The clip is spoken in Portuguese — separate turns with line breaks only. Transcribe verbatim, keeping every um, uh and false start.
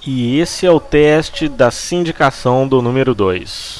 E esse é o teste da sindicação do número dois.